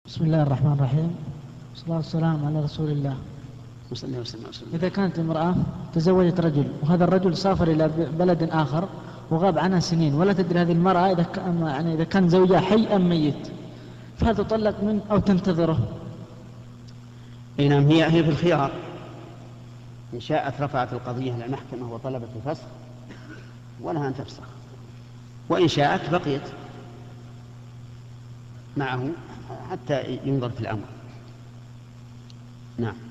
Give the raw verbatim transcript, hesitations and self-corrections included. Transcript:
بسم الله الرحمن الرحيم، والصلاة والسلام على رسول الله. وسلم وسلم وسلم. إذا كانت امرأة تزوجت رجل وهذا الرجل سافر إلى بلد آخر وغاب عنها سنين ولا تدري هذه المرأة إذا كان, يعني إذا كان زوجها حي أم ميت، فهل تطلق منه أو تنتظره؟ أي نعم، هي هي في الخيار. إن شاءت رفعت القضية إلى المحكمة وطلبت الفسخ ولها أن تفسخ، وإن شاءت بقيت معه حتى ينظر في الأمر. نعم.